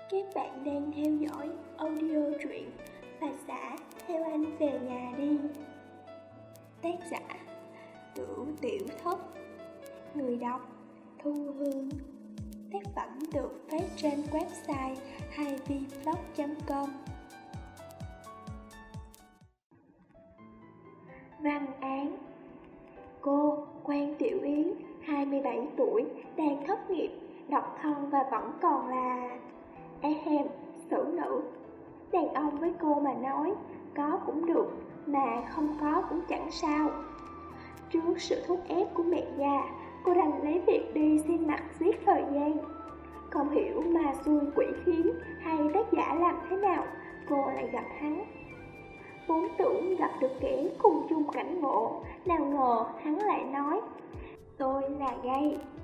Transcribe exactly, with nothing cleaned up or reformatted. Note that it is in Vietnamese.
Các bạn đang theo dõi audio truyện Bà xã theo anh về nhà đi. Tác giả Cửu Tiểu Thất. Người đọc Thu Hương. Tác phẩm được phát trên website hai v blog chấm com. Văn án: Cô Quan Tiểu Yến, hai mươi bảy tuổi, đang thất nghiệp, độc thân và vẫn còn là Ahem, xử nữ. Đàn ông với cô mà nói, có cũng được, mà không có cũng chẳng sao. Trước sự thúc ép của mẹ già, cô đành lấy việc đi xin mặt giết thời gian. Không hiểu mà xui quỷ khiến hay tác giả làm thế nào, cô lại gặp hắn. Vốn tưởng gặp được kẻ cùng chung cảnh ngộ, nào ngờ hắn lại nói: Tôi là gay,